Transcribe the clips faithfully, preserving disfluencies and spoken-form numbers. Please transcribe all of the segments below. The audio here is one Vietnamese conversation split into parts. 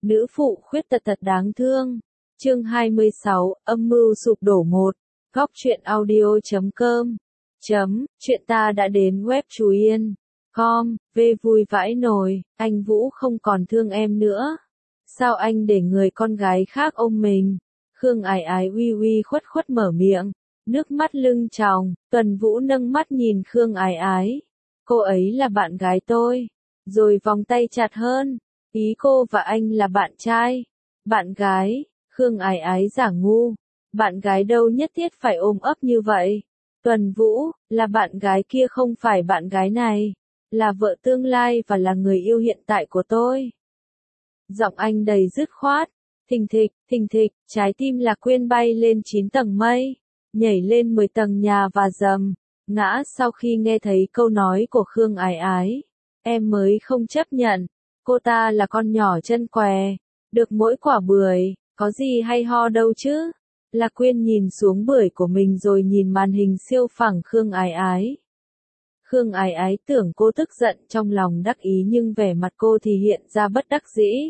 Nữ phụ khuyết tật thật đáng thương. Chương hai mươi sáu, âm mưu sụp đổ một. Góc truyện audio chấm com. Chấm, chuyện ta đã đến web Chú Yên. Com, về vui vãi nồi, anh Vũ không còn thương em nữa. Sao anh để người con gái khác ôm mình? Khương Ái Ái uy uy khuất khuất mở miệng, nước mắt lưng tròng. Tuần Vũ nâng mắt nhìn Khương Ái Ái. Cô ấy là bạn gái tôi. Rồi vòng tay chặt hơn. Ý cô và anh là bạn trai. Bạn gái, Khương Ái Ái giả ngu. Bạn gái đâu nhất thiết phải ôm ấp như vậy. Tuần Vũ, là bạn gái kia không phải bạn gái này. Là vợ tương lai và là người yêu hiện tại của tôi. Giọng anh đầy dứt khoát. Thình thịch, thình thịch, trái tim Lạc Quyên bay lên chín tầng mây. Nhảy lên mười tầng nhà và dầm. Ngã sau khi nghe thấy câu nói của Khương Ái Ái. Em mới không chấp nhận. Cô ta là con nhỏ chân què. Được mỗi quả bưởi, có gì hay ho đâu chứ. Lạc Quyên nhìn xuống bưởi của mình rồi nhìn màn hình siêu phẳng Khương Ái Ái. Khương Ái Ái tưởng cô tức giận trong lòng đắc ý nhưng vẻ mặt cô thì hiện ra bất đắc dĩ.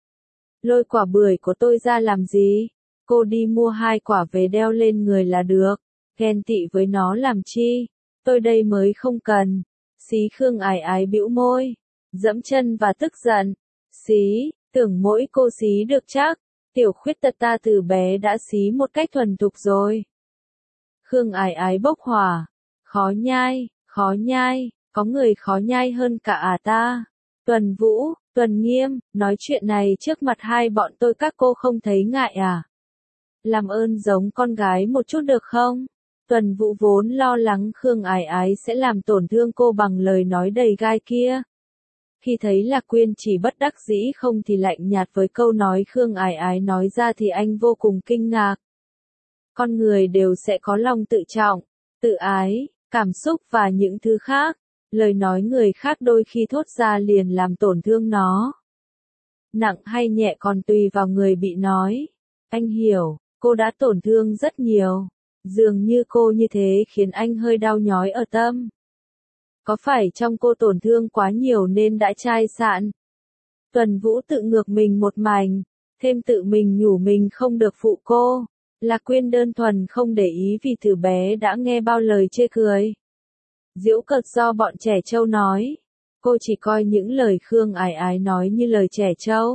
Lôi quả bưởi của tôi ra làm gì? Cô đi mua hai quả về đeo lên người là được. Ghen tị với nó làm chi? Tôi đây mới không cần. Xí Khương Ái Ái bĩu môi. Dẫm chân và tức giận. Xí, tưởng mỗi cô xí được chắc. Tiểu khuyết tật ta từ bé đã xí một cách thuần thục rồi. Khương Ái Ái bốc hỏa. Khó nhai, khó nhai, có người khó nhai hơn cả à ta. Tuần Vũ, Tuần Nghiêm, nói chuyện này trước mặt hai bọn tôi các cô không thấy ngại à? Làm ơn giống con gái một chút được không? Tuần Vũ vốn lo lắng Khương Ái Ái sẽ làm tổn thương cô bằng lời nói đầy gai kia. Khi thấy Lạc Quyên chỉ bất đắc dĩ không thì lạnh nhạt với câu nói Khương Ái Ái nói ra thì anh vô cùng kinh ngạc. Con người đều sẽ có lòng tự trọng, tự ái, cảm xúc và những thứ khác. Lời nói người khác đôi khi thốt ra liền làm tổn thương nó. Nặng hay nhẹ còn tùy vào người bị nói. Anh hiểu, cô đã tổn thương rất nhiều. Dường như cô như thế khiến anh hơi đau nhói ở tâm. Có phải trong cô tổn thương quá nhiều nên đã chai sạn? Tuần Vũ tự ngược mình một mảnh, thêm tự mình nhủ mình không được phụ cô. Lạc Quyên đơn thuần không để ý vì từ bé đã nghe bao lời chê cười. Giễu cợt do bọn trẻ trâu nói. Cô chỉ coi những lời Khương Ái Ái nói như lời trẻ trâu.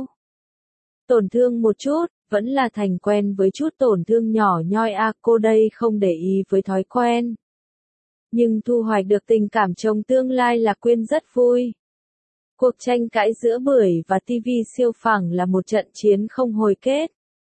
Tổn thương một chút, vẫn là thành quen với chút tổn thương nhỏ nhoi à, cô đây không để ý với thói quen. Nhưng thu hoạch được tình cảm trong tương lai Lạc Quyên rất vui. Cuộc tranh cãi giữa bưởi và tivi siêu phẳng là một trận chiến không hồi kết.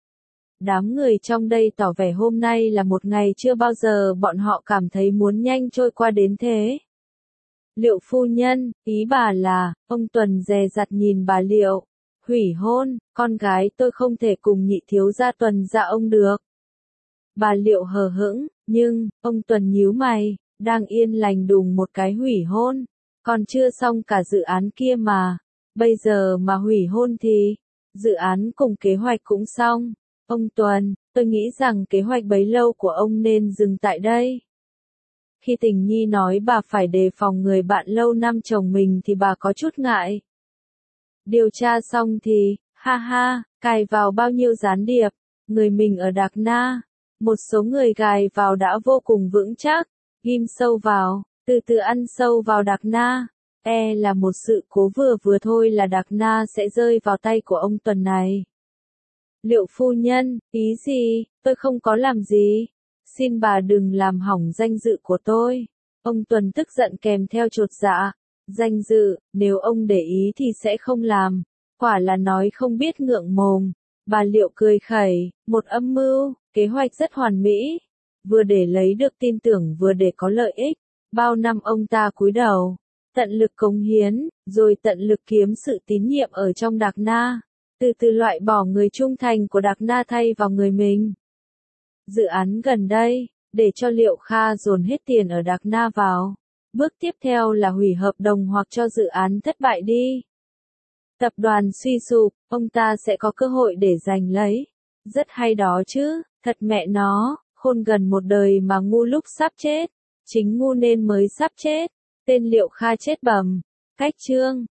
Đám người trong đây tỏ vẻ hôm nay là một ngày chưa bao giờ bọn họ cảm thấy muốn nhanh trôi qua đến thế. Liệu phu nhân, ý bà là, ông Tuần dè dặt nhìn bà Liệu. Hủy hôn, con gái tôi không thể cùng nhị thiếu gia Tuần dạ ông được. Bà Liệu hờ hững, nhưng, ông Tuần nhíu mày, đang yên lành đùng một cái hủy hôn. Còn chưa xong cả dự án kia mà. Bây giờ mà hủy hôn thì, dự án cùng kế hoạch cũng xong. Ông Tuần, tôi nghĩ rằng kế hoạch bấy lâu của ông nên dừng tại đây. Khi Tình Nhi nói bà phải đề phòng người bạn lâu năm chồng mình thì bà có chút ngại. Điều tra xong thì, ha ha, cài vào bao nhiêu gián điệp, người mình ở Đạc Na. Một số người gài vào đã vô cùng vững chắc, ghim sâu vào, từ từ ăn sâu vào Đạc Na. E là một sự cố vừa vừa thôi là Đạc Na sẽ rơi vào tay của ông Tuần này. Liệu phu nhân, ý gì, tôi không có làm gì. Xin bà đừng làm hỏng danh dự của tôi. Ông Tuần tức giận kèm theo chột dạ. Danh dự, nếu ông để ý thì sẽ không làm. Quả là nói không biết ngượng mồm. Bà Liệu cười khẩy, một âm mưu, kế hoạch rất hoàn mỹ. Vừa để lấy được tin tưởng vừa để có lợi ích. Bao năm ông ta cúi đầu, tận lực cống hiến, rồi tận lực kiếm sự tín nhiệm ở trong Đạc Na. Từ từ loại bỏ người trung thành của Đạc Na thay vào người mình. Dự án gần đây, để cho Liệu Kha dồn hết tiền ở Đạc Na vào. Bước tiếp theo là hủy hợp đồng hoặc cho dự án thất bại đi. Tập đoàn suy sụp, ông ta sẽ có cơ hội để giành lấy. Rất hay đó chứ, thật mẹ nó, khôn gần một đời mà ngu lúc sắp chết. Chính ngu nên mới sắp chết. Tên Liệu Kha chết bầm. Cách chương.